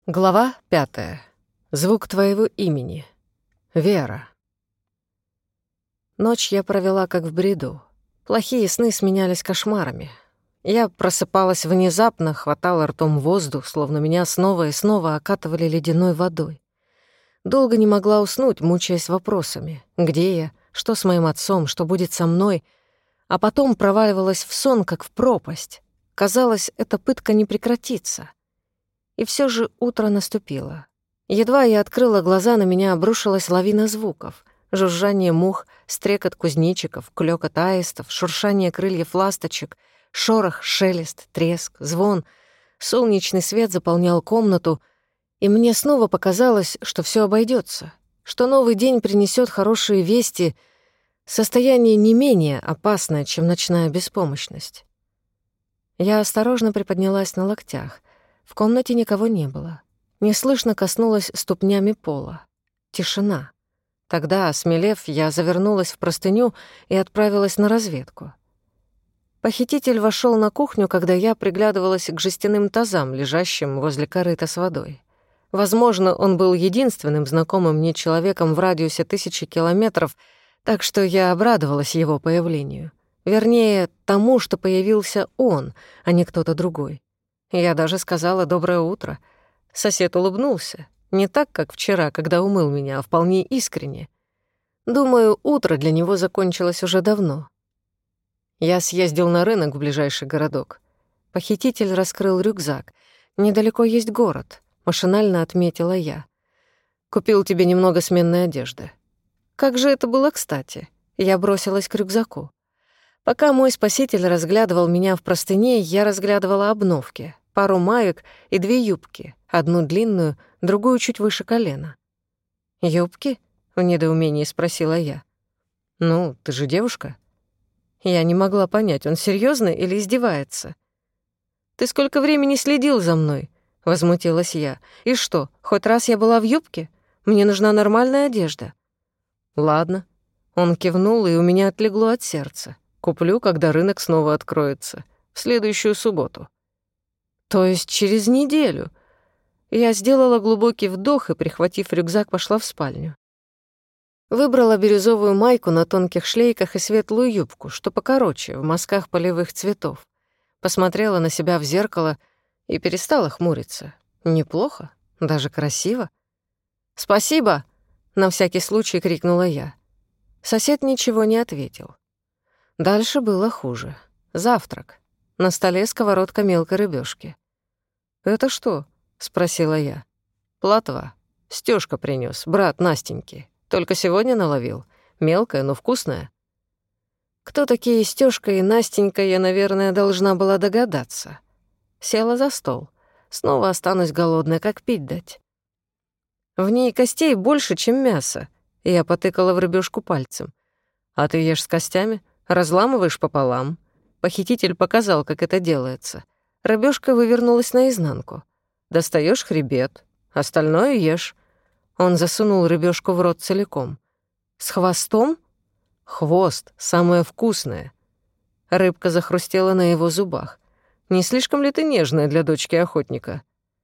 Глава 5. Звук твоего имени. Вера. Ночь я провела как в бреду. Плохие сны сменялись кошмарами. Я просыпалась внезапно, хватала ртом воздух, словно меня снова и снова окатывали ледяной водой. Долго не могла уснуть, мучаясь вопросами. Где я? Что с моим отцом? Что будет со мной? А потом проваливалась в сон, как в пропасть. Казалось, эта пытка не прекратится. И все же утро наступило. Едва я открыла глаза, на меня обрушилась лавина звуков. Жужжание мух, стрекот кузнечиков, клёкот аистов, шуршание крыльев ласточек, шорох, шелест, треск, звон. Солнечный свет заполнял комнату, и мне снова показалось, что все обойдется, что новый день принесет хорошие вести, состояние не менее опасное, чем ночная беспомощность. Я осторожно приподнялась на локтях. В комнате никого не было. Неслышно коснулась ступнями пола. Тишина. Тогда, осмелев, я завернулась в простыню и отправилась на разведку. Похититель вошел на кухню, когда я приглядывалась к жестяным тазам, лежащим возле корыта с водой. Возможно, он был единственным знакомым мне человеком в радиусе 1000 километров, так что я обрадовалась его появлению. Вернее, тому, что появился он, а не кто-то другой. Я даже сказала «доброе утро». Сосед улыбнулся. Не так, как вчера, когда умыл меня, а вполне искренне. Думаю, утро для него закончилось уже давно. Я съездил на рынок в ближайший городок. Похититель раскрыл рюкзак. «Недалеко есть город», — машинально отметила я. «Купил тебе немного сменной одежды». Как же это было кстати. Я бросилась к рюкзаку. Пока мой спаситель разглядывал меня в простыне, я разглядывала обновки. Пару маек и 2 юбки, одну длинную, другую чуть выше колена. «Юбки?» — в недоумении спросила я. «Ну, ты же девушка». Я не могла понять, он серьёзно или издевается. «Ты сколько времени следил за мной?» — возмутилась я. «И что, хоть раз я была в юбке? Мне нужна нормальная одежда». «Ладно». Он кивнул, и у меня отлегло от сердца. «Куплю, когда рынок снова откроется. В следующую субботу». То есть через неделю. Я сделала глубокий вдох и, прихватив рюкзак, пошла в спальню. Выбрала бирюзовую майку на тонких шлейках и светлую юбку, что покороче, в мазках полевых цветов. Посмотрела на себя в зеркало и перестала хмуриться. Неплохо, даже красиво. «Спасибо!» — на всякий случай крикнула я. Сосед ничего не ответил. Дальше было хуже. Завтрак. На столе сковородка мелкой рыбёшки. «Это что?» — спросила я. «Плотва. Стёжка принёс, брат Настеньки. Только сегодня наловил. Мелкая, но вкусная». Кто такие Стёжка и Настенька, я, наверное, должна была догадаться. Села за стол. Снова останусь голодной, как пить дать. В ней костей больше, чем мяса. Я потыкала в рыбёшку пальцем. «А ты ешь с костями? Разламываешь пополам?» Похититель показал, как это делается. Рыбёшка вывернулась наизнанку. Достаёшь хребет, остальное ешь. Он засунул рыбёшку в рот целиком. «С хвостом?» «Хвост, самое вкусное». Рыбка захрустела на его зубах. «Не слишком ли ты нежная для дочки охотника?»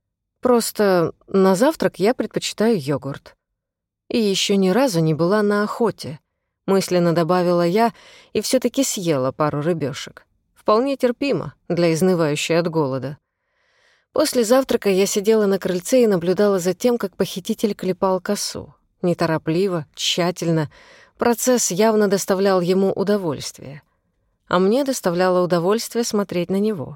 «Просто на завтрак я предпочитаю йогурт». И ещё ни разу не была на охоте. Мысленно добавила я и всё-таки съела пару рыбёшек. Вполне терпимо для изнывающей от голода. После завтрака я сидела на крыльце и наблюдала за тем, как похититель клепал косу. Неторопливо, тщательно. Процесс явно доставлял ему удовольствие. А мне доставляло удовольствие смотреть на него.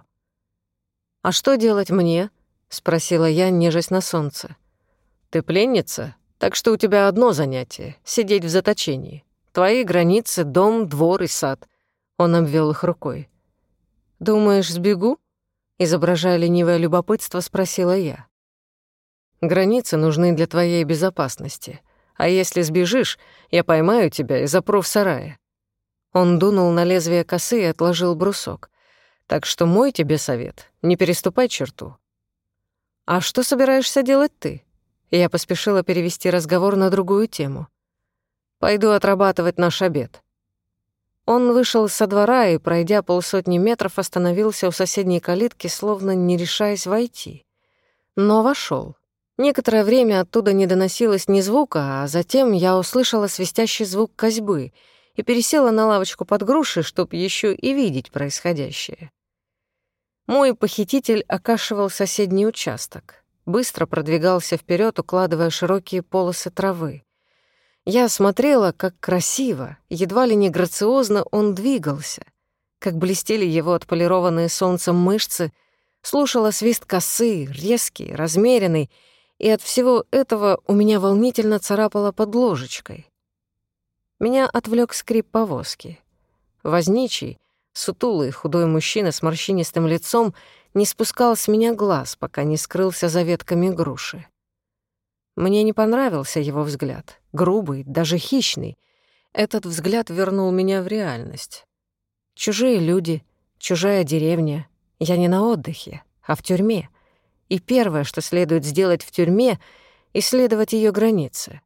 «А что делать мне?» — спросила я, нежась на солнце. «Ты пленница, так что у тебя одно занятие — сидеть в заточении. Твои границы — дом, двор и сад». Он обвел их рукой. «Думаешь, сбегу?» — изображая ленивое любопытство, спросила я. «Границы нужны для твоей безопасности. А если сбежишь, я поймаю тебя и запру в сарае». Он дунул на лезвие косы и отложил брусок. «Так что мой тебе совет — не переступай черту». «А что собираешься делать ты?» Я поспешила перевести разговор на другую тему. «Пойду отрабатывать наш обед». Он вышел со двора и, пройдя 50 метров, остановился у соседней калитки, словно не решаясь войти. Но вошел. Некоторое время оттуда не доносилось ни звука, а затем я услышала свистящий звук косьбы и пересела на лавочку под грушей, чтоб еще и видеть происходящее. Мой похититель окашивал соседний участок, быстро продвигался вперед, укладывая широкие полосы травы. Я смотрела, как красиво, едва ли не грациозно он двигался, как блестели его отполированные солнцем мышцы, слушала свист косы, резкий, размеренный, и от всего этого у меня волнительно царапало под ложечкой. Меня отвлек скрип повозки. Возничий, сутулый худой мужчина с морщинистым лицом, не спускал с меня глаз, пока не скрылся за ветками груши. Мне не понравился его взгляд, грубый, даже хищный. Этот взгляд вернул меня в реальность. Чужие люди, чужая деревня. Я не на отдыхе, а в тюрьме. И первое, что следует сделать в тюрьме — исследовать ее границы.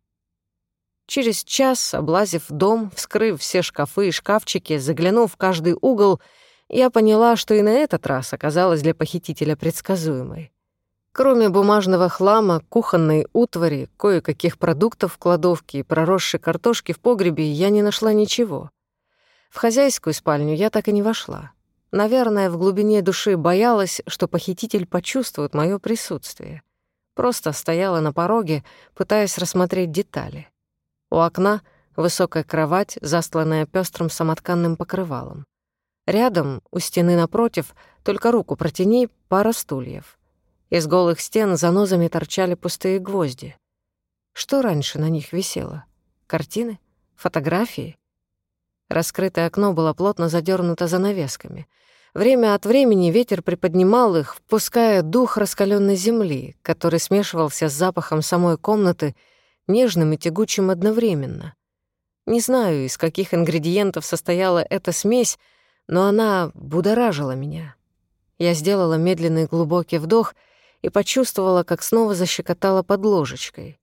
Через час, облазив дом, вскрыв все шкафы и шкафчики, заглянув в каждый угол, я поняла, что и на этот раз оказалась для похитителя предсказуемой. Кроме бумажного хлама, кухонной утвари, кое-каких продуктов в кладовке и проросшей картошки в погребе я не нашла ничего. В хозяйскую спальню я так и не вошла. Наверное, в глубине души боялась, что похититель почувствует моё присутствие. Просто стояла на пороге, пытаясь рассмотреть детали. У окна высокая кровать, застланная пёстрым самотканным покрывалом. Рядом, у стены напротив, только руку протяни, пара стульев. Из голых стен занозами торчали пустые гвозди. Что раньше на них висело? Картины? Фотографии? Раскрытое окно было плотно задернуто занавесками. Время от времени ветер приподнимал их, впуская дух раскаленной земли, который смешивался с запахом самой комнаты, нежным и тягучим одновременно. Не знаю, из каких ингредиентов состояла эта смесь, но она будоражила меня. Я сделала медленный глубокий вдох и почувствовала, как снова защекотала под ложечкой.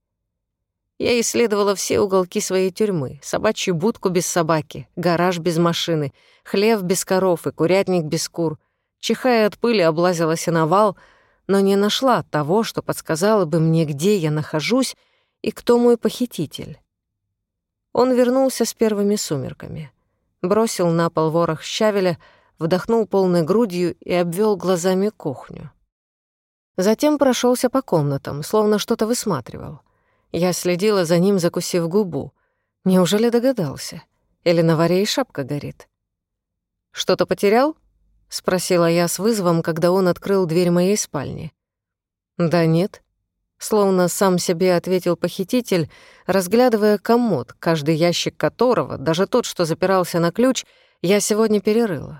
Я исследовала все уголки своей тюрьмы: собачью будку без собаки, гараж без машины, хлев без коров и курятник без кур. Чихая от пыли, облазила сеновал, но не нашла того, что подсказало бы мне, где я нахожусь и кто мой похититель. Он вернулся с первыми сумерками, бросил на пол ворох щавеля, вдохнул полной грудью и обвел глазами кухню. Затем прошелся по комнатам, словно что-то высматривал. Я следила за ним, закусив губу. Неужели догадался? Или на варе и шапка горит? «Что-то потерял?» — спросила я с вызовом, когда он открыл дверь моей спальни. «Да нет», — словно сам себе ответил похититель, разглядывая комод, каждый ящик которого, даже тот, что запирался на ключ, я сегодня перерыла.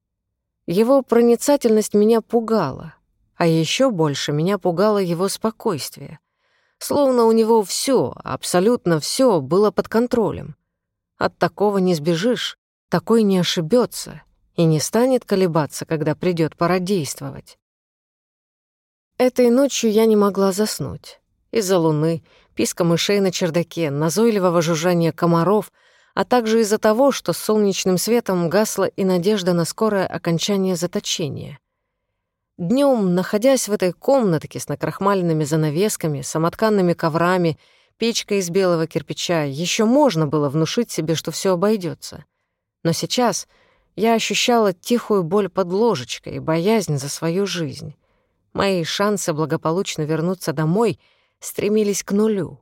Его проницательность меня пугала, а еще больше меня пугало его спокойствие. Словно у него всё, абсолютно всё было под контролем. От такого не сбежишь, такой не ошибётся и не станет колебаться, когда придёт пора действовать. Этой ночью я не могла заснуть. Из-за луны, писка мышей на чердаке, назойливого жужжания комаров, а также из-за того, что с солнечным светом гасла и надежда на скорое окончание заточения. Днём, находясь в этой комнатке с накрахмаленными занавесками, самотканными коврами, печкой из белого кирпича, ещё можно было внушить себе, что всё обойдётся. Но сейчас я ощущала тихую боль под ложечкой и боязнь за свою жизнь. Мои шансы благополучно вернуться домой стремились к нулю.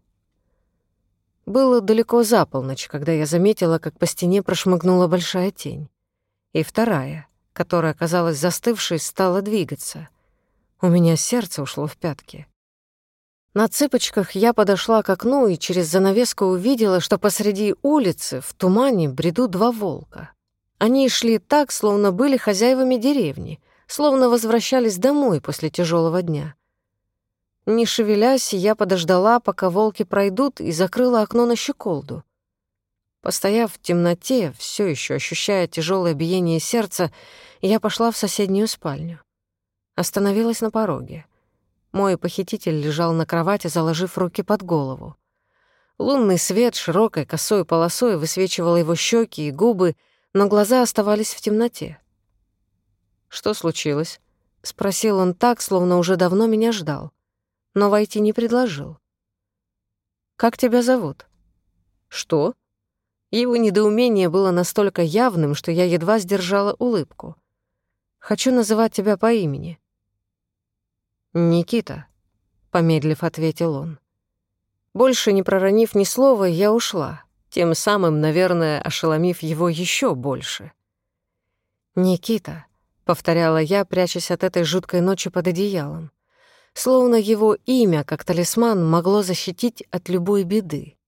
Было далеко за полночь, когда я заметила, как по стене прошмыгнула большая тень. И вторая, которая оказалась застывшей, стала двигаться. У меня сердце ушло в пятки. На цыпочках я подошла к окну и через занавеску увидела, что посреди улицы в тумане бредут два волка. Они шли так, словно были хозяевами деревни, словно возвращались домой после тяжелого дня. Не шевелясь, я подождала, пока волки пройдут, и закрыла окно на щеколду. Постояв в темноте, все еще ощущая тяжелое биение сердца, я пошла в соседнюю спальню. Остановилась на пороге. Мой похититель лежал на кровати, заложив руки под голову. Лунный свет широкой косой полосой высвечивал его щеки и губы, но глаза оставались в темноте. «Что случилось?» — спросил он так, словно уже давно меня ждал. но войти не предложил. «Как тебя зовут?» «Что?» Его недоумение было настолько явным, что я едва сдержала улыбку. «Хочу называть тебя по имени». «Никита», — помедлив ответил он. Больше не проронив ни слова, я ушла, тем самым, наверное, ошеломив его еще больше. «Никита», — повторяла я, прячась от этой жуткой ночи под одеялом, словно его имя, как талисман, могло защитить от любой беды.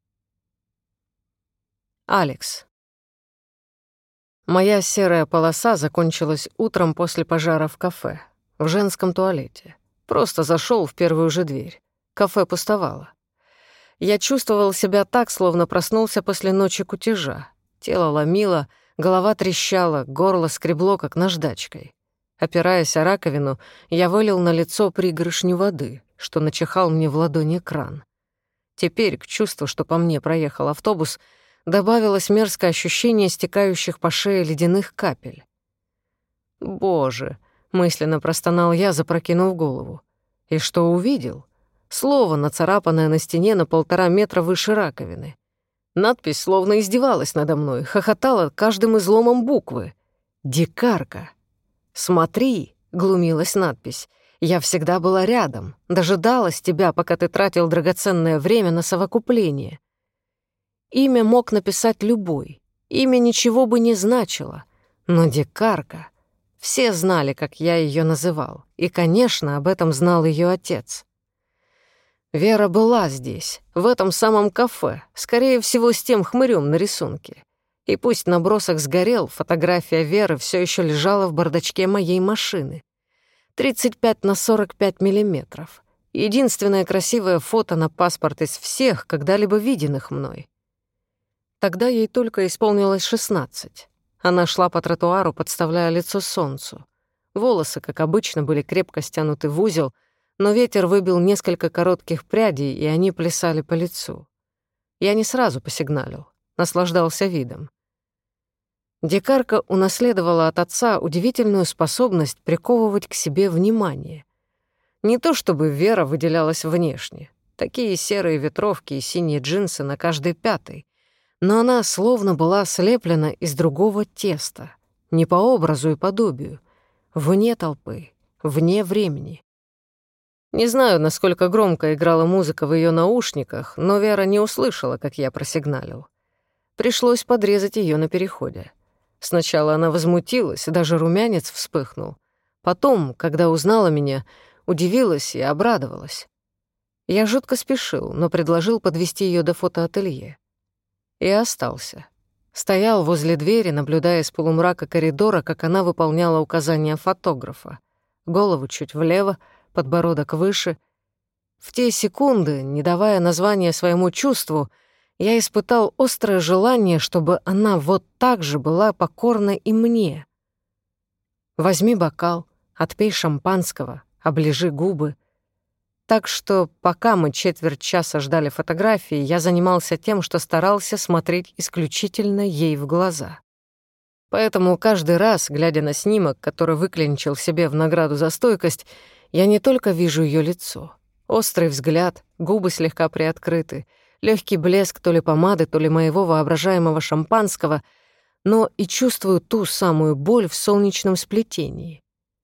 Алекс. Моя серая полоса закончилась утром после пожара в кафе, в женском туалете. Просто зашел в первую же дверь. Кафе пустовало. Я чувствовал себя так, словно проснулся после ночи кутежа. Тело ломило, голова трещала, горло скребло, как наждачкой. Опираясь о раковину, я вылил на лицо пригоршню воды, что начихал мне в ладони кран. Теперь к чувству, что по мне проехал автобус, добавилось мерзкое ощущение стекающих по шее ледяных капель. «Боже!» — мысленно простонал я, запрокинув голову. И что увидел? Слово, нацарапанное на стене на 1,5 метра выше раковины. Надпись словно издевалась надо мной, хохотала каждым изломом буквы. «Дикарка». «Смотри», — глумилась надпись, — «я всегда была рядом, дожидалась тебя, пока ты тратил драгоценное время на совокупление». Имя мог написать любой, имя ничего бы не значило, но дикарка. Все знали, как я ее называл, и, конечно, об этом знал ее отец. Вера была здесь, в этом самом кафе, скорее всего, с тем хмырем на рисунке. И пусть набросок сгорел, фотография Веры все еще лежала в бардачке моей машины. 35 на 45 миллиметров. Единственное красивое фото на паспорт из всех, когда-либо виденных мной. Тогда ей только исполнилось 16. Она шла по тротуару, подставляя лицо солнцу. Волосы, как обычно, были крепко стянуты в узел, но ветер выбил несколько коротких прядей, и они плясали по лицу. Я не сразу посигналил, наслаждался видом. Дикарка унаследовала от отца удивительную способность приковывать к себе внимание. Не то чтобы Вера выделялась внешне. Такие серые ветровки и синие джинсы на каждой пятой. Но она словно была слеплена из другого теста, не по образу и подобию, вне толпы, вне времени. Не знаю, насколько громко играла музыка в ее наушниках, но Вера не услышала, как я просигналил. Пришлось подрезать ее на переходе. Сначала она возмутилась, даже румянец вспыхнул. Потом, когда узнала меня, удивилась и обрадовалась. Я жутко спешил, но предложил подвести ее до фотоателье. И остался. Стоял возле двери, наблюдая из полумрака коридора, как она выполняла указания фотографа. Голову чуть влево, подбородок выше. В те секунды, не давая названия своему чувству, я испытал острое желание, чтобы она вот так же была покорна и мне. Возьми бокал, отпей шампанского, оближи губы. Так что, пока мы четверть часа ждали фотографии, я занимался тем, что старался смотреть исключительно ей в глаза. Поэтому каждый раз, глядя на снимок, который выклинчил себе в награду за стойкость, я не только вижу ее лицо. Острый взгляд, губы слегка приоткрыты, легкий блеск то ли помады, то ли моего воображаемого шампанского, но и чувствую ту самую боль в солнечном сплетении.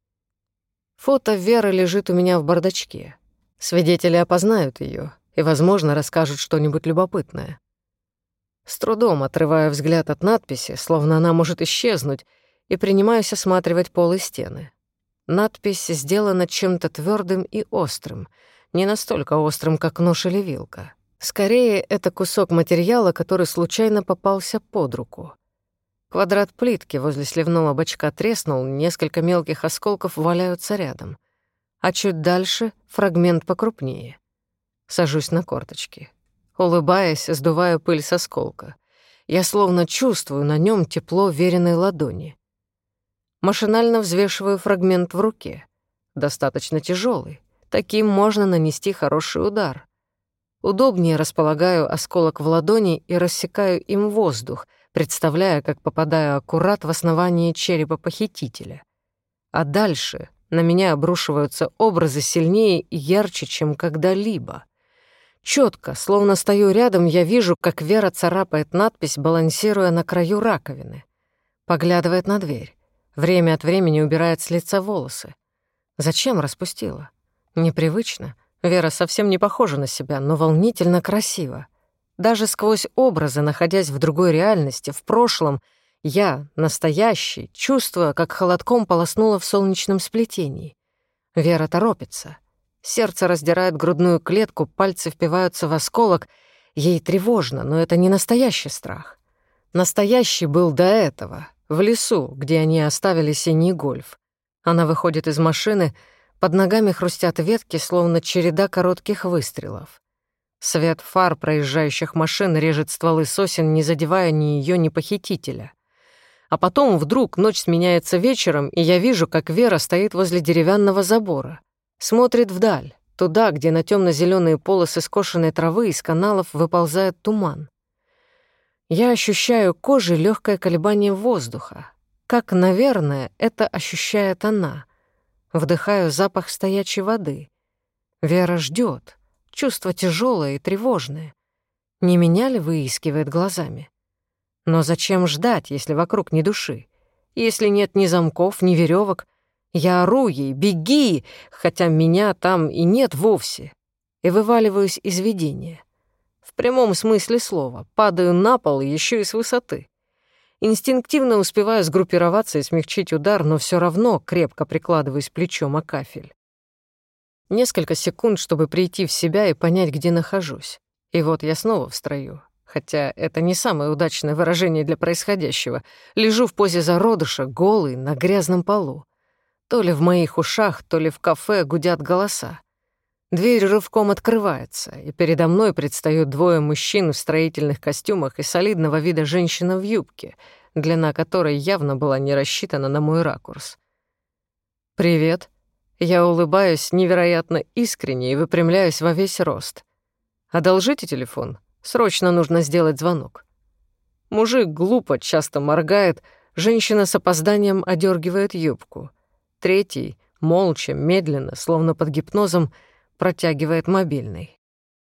Фото Веры лежит у меня в бардачке. Свидетели опознают ее и, возможно, расскажут что-нибудь любопытное. С трудом отрываю взгляд от надписи, словно она может исчезнуть, и принимаюсь осматривать пол и стены. Надпись сделана чем-то твердым и острым, не настолько острым, как нож или вилка. Скорее, это кусок материала, который случайно попался под руку. Квадрат плитки возле сливного бачка треснул, несколько мелких осколков валяются рядом. А чуть дальше — фрагмент покрупнее. Сажусь на корточки. Улыбаясь, сдуваю пыль с осколка. Я словно чувствую на нем тепло веренной ладони. Машинально взвешиваю фрагмент в руке. Достаточно тяжелый. Таким можно нанести хороший удар. Удобнее располагаю осколок в ладони и рассекаю им воздух, представляя, как попадаю аккурат в основание черепа похитителя. А дальше На меня обрушиваются образы сильнее и ярче, чем когда-либо. Чётко, словно стою рядом, я вижу, как Вера царапает надпись, балансируя на краю раковины. Поглядывает на дверь. Время от времени убирает с лица волосы. Зачем распустила? Непривычно. Вера совсем не похожа на себя, но волнительно красиво. Даже сквозь образы, находясь в другой реальности, в прошлом, я, настоящий, чувствуя, как холодком полоснуло в солнечном сплетении. Вера торопится. Сердце раздирает грудную клетку, пальцы впиваются в осколок. Ей тревожно, но это не настоящий страх. Настоящий был до этого, в лесу, где они оставили синий гольф. Она выходит из машины, под ногами хрустят ветки, словно череда коротких выстрелов. Свет фар проезжающих машин режет стволы сосен, не задевая ни её, ни похитителя. А потом вдруг ночь сменяется вечером, и я вижу, как Вера стоит возле деревянного забора. Смотрит вдаль, туда, где на тёмно-зелёные полосы скошенной травы из каналов выползает туман. Я ощущаю кожей лёгкое колебание воздуха. Как, наверное, это ощущает она. Вдыхаю запах стоячей воды. Вера ждёт. Чувство тяжёлое и тревожное. Не меня ли выискивает глазами? Но зачем ждать, если вокруг ни души? Если нет ни замков, ни верёвок? Я ору ей: «Беги!», хотя меня там и нет вовсе. И вываливаюсь из видения. В прямом смысле слова. Падаю на пол ещё и с высоты. Инстинктивно успеваю сгруппироваться и смягчить удар, но всё равно крепко прикладываюсь плечом о кафель. Несколько секунд, чтобы прийти в себя и понять, где нахожусь. И вот я снова в строю. Хотя это не самое удачное выражение для происходящего. Лежу в позе зародыша, голый, на грязном полу. То ли в моих ушах, то ли в кафе гудят голоса. Дверь рывком открывается, и передо мной предстают двое мужчин в строительных костюмах и солидного вида женщина в юбке, длина которой явно была не рассчитана на мой ракурс. «Привет». Я улыбаюсь невероятно искренне и выпрямляюсь во весь рост. «Одолжите телефон? Срочно нужно сделать звонок». Мужик глупо, часто моргает, женщина с опозданием одергивает юбку. Третий, молча, медленно, словно под гипнозом, протягивает мобильный.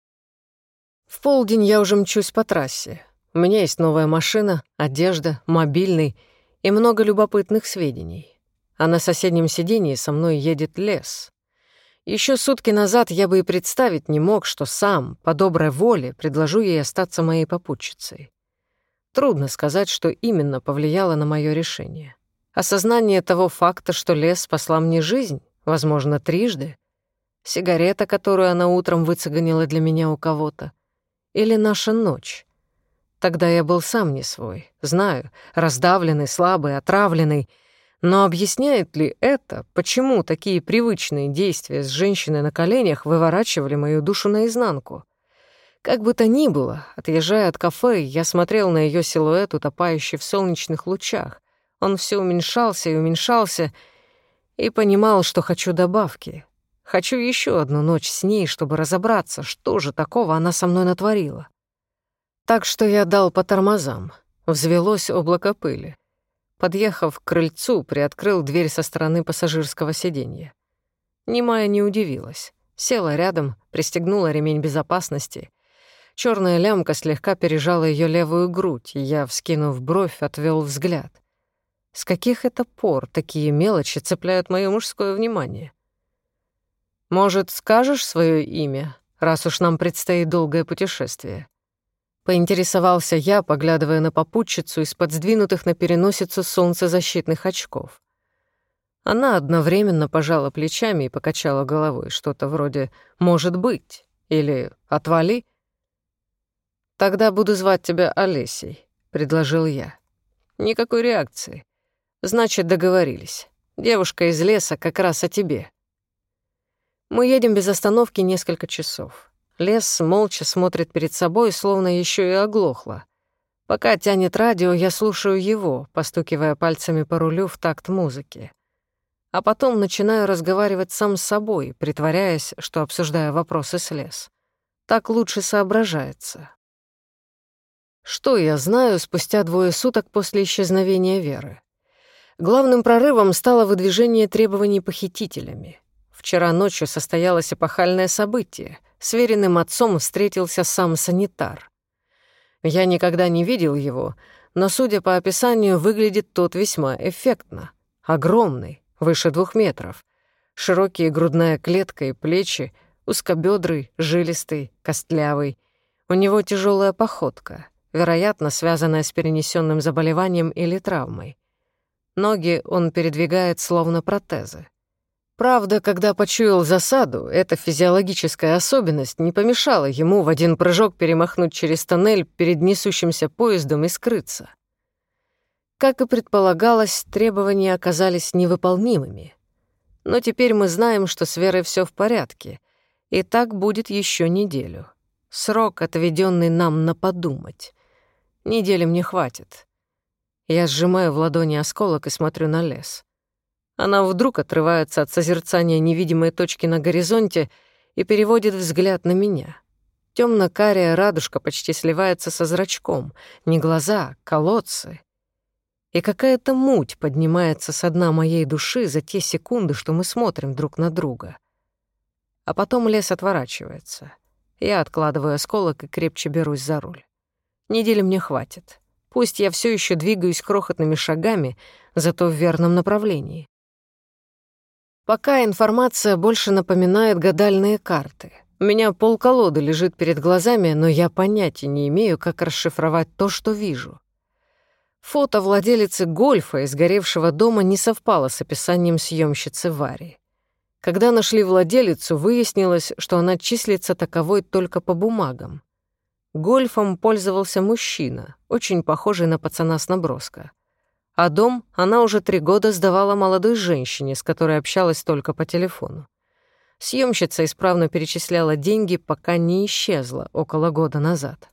В полдень я уже мчусь по трассе. У меня есть новая машина, одежда, мобильный и много любопытных сведений. А на соседнем сиденье со мной едет Лес. Еще сутки назад я бы и представить не мог, что сам, по доброй воле, предложу ей остаться моей попутчицей. Трудно сказать, что именно повлияло на мое решение. Осознание того факта, что Лес спасла мне жизнь, возможно, трижды, сигарета, которую она утром выцеганила для меня у кого-то, или наша ночь. Тогда я был сам не свой, знаю, раздавленный, слабый, отравленный. Но объясняет ли это, почему такие привычные действия с женщиной на коленях выворачивали мою душу наизнанку? Как бы то ни было, отъезжая от кафе, я смотрел на ее силуэт, утопающий в солнечных лучах. Он все уменьшался и уменьшался, и понимал, что хочу добавки. Хочу еще одну ночь с ней, чтобы разобраться, что же такого она со мной натворила. Так что я дал по тормозам. Взвелось облако пыли. Подъехав к крыльцу, приоткрыл дверь со стороны пассажирского сиденья. Немая не удивилась. Села рядом, пристегнула ремень безопасности. Черная лямка слегка пережала ее левую грудь, и я, вскинув бровь, отвел взгляд. С каких это пор такие мелочи цепляют мое мужское внимание? «Может, скажешь свое имя, раз уж нам предстоит долгое путешествие?» Поинтересовался я, поглядывая на попутчицу из-под сдвинутых на переносицу солнцезащитных очков. Она одновременно пожала плечами и покачала головой, что-то вроде «может быть» или «отвали». «Тогда буду звать тебя Олесей», — предложил я. Никакой реакции. Значит, договорились. Девушка из леса как раз о тебе. Мы едем без остановки несколько часов. Лес молча смотрит перед собой, словно еще и оглохла. Пока тянет радио, я слушаю его, постукивая пальцами по рулю в такт музыки. А потом начинаю разговаривать сам с собой, притворяясь, что обсуждаю вопросы с Лес. Так лучше соображается. Что я знаю спустя 2 суток после исчезновения Веры? Главным прорывом стало выдвижение требований похитителями. Вчера ночью состоялось эпохальное событие. С веренным отцом встретился сам санитар. Я никогда не видел его, но, судя по описанию, выглядит тот весьма эффектно. Огромный, выше 2 метров. Широкие грудная клетка и плечи, узкобёдрый, жилистый, костлявый. У него тяжелая походка, вероятно, связанная с перенесенным заболеванием или травмой. Ноги он передвигает словно протезы. Правда, когда почуял засаду, эта физиологическая особенность не помешала ему в один прыжок перемахнуть через тоннель перед несущимся поездом и скрыться. Как и предполагалось, требования оказались невыполнимыми. Но теперь мы знаем, что с Верой всё в порядке, и так будет ещё неделю. Срок, отведённый нам на подумать. Недели мне хватит. Я сжимаю в ладони осколок и смотрю на лес. Она вдруг отрывается от созерцания невидимой точки на горизонте и переводит взгляд на меня. Тёмно-карая радужка почти сливается со зрачком. Не глаза, а колодцы. И какая-то муть поднимается со дна моей души за те секунды, что мы смотрим друг на друга. А потом лес отворачивается. Я откладываю осколок и крепче берусь за руль. Недели мне хватит. Пусть я всё ещё двигаюсь крохотными шагами, зато в верном направлении. Пока информация больше напоминает гадальные карты. У меня полколоды лежит перед глазами, но я понятия не имею, как расшифровать то, что вижу. Фото владелицы гольфа из горевшего дома не совпало с описанием съемщицы Вари. Когда нашли владелицу, выяснилось, что она числится таковой только по бумагам. Гольфом пользовался мужчина, очень похожий на пацана с наброска. А дом она уже 3 года сдавала молодой женщине, с которой общалась только по телефону. Съемщица исправно перечисляла деньги, пока не исчезла около года назад.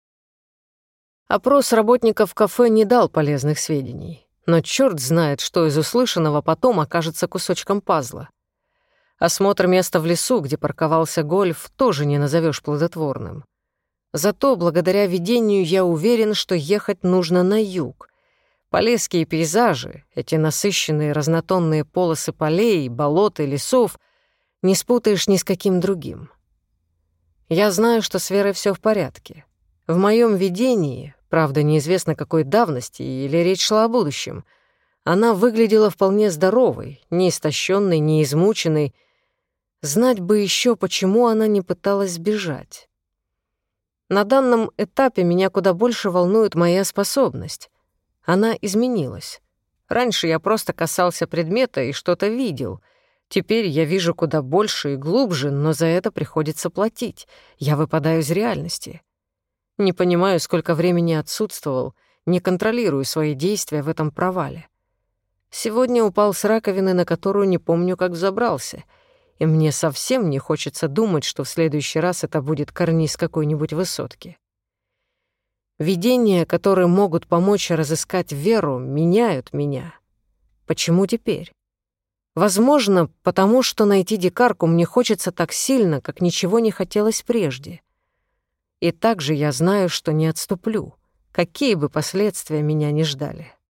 Опрос работников кафе не дал полезных сведений, но чёрт знает, что из услышанного потом окажется кусочком пазла. Осмотр места в лесу, где парковался гольф, тоже не назовёшь плодотворным. Зато благодаря видению я уверен, что ехать нужно на юг. Полесские пейзажи, эти насыщенные разнотонные полосы полей, болот и лесов, не спутаешь ни с каким другим. Я знаю, что с Верой всё в порядке. В моём видении, правда, неизвестно какой давности или речь шла о будущем, она выглядела вполне здоровой, не истощенной, не измученной. Знать бы ещё, почему она не пыталась сбежать. На данном этапе меня куда больше волнует моя способность. Она изменилась. Раньше я просто касался предмета и что-то видел. Теперь я вижу куда больше и глубже, но за это приходится платить. Я выпадаю из реальности. Не понимаю, сколько времени отсутствовал, не контролирую свои действия в этом провале. Сегодня упал с раковины, на которую не помню, как взобрался, и мне совсем не хочется думать, что в следующий раз это будет карниз какой-нибудь высотки. Видения, которые могут помочь разыскать Веру, меняют меня. Почему теперь? Возможно, потому что найти дикарку мне хочется так сильно, как ничего не хотелось прежде. И также я знаю, что не отступлю, какие бы последствия меня ни ждали.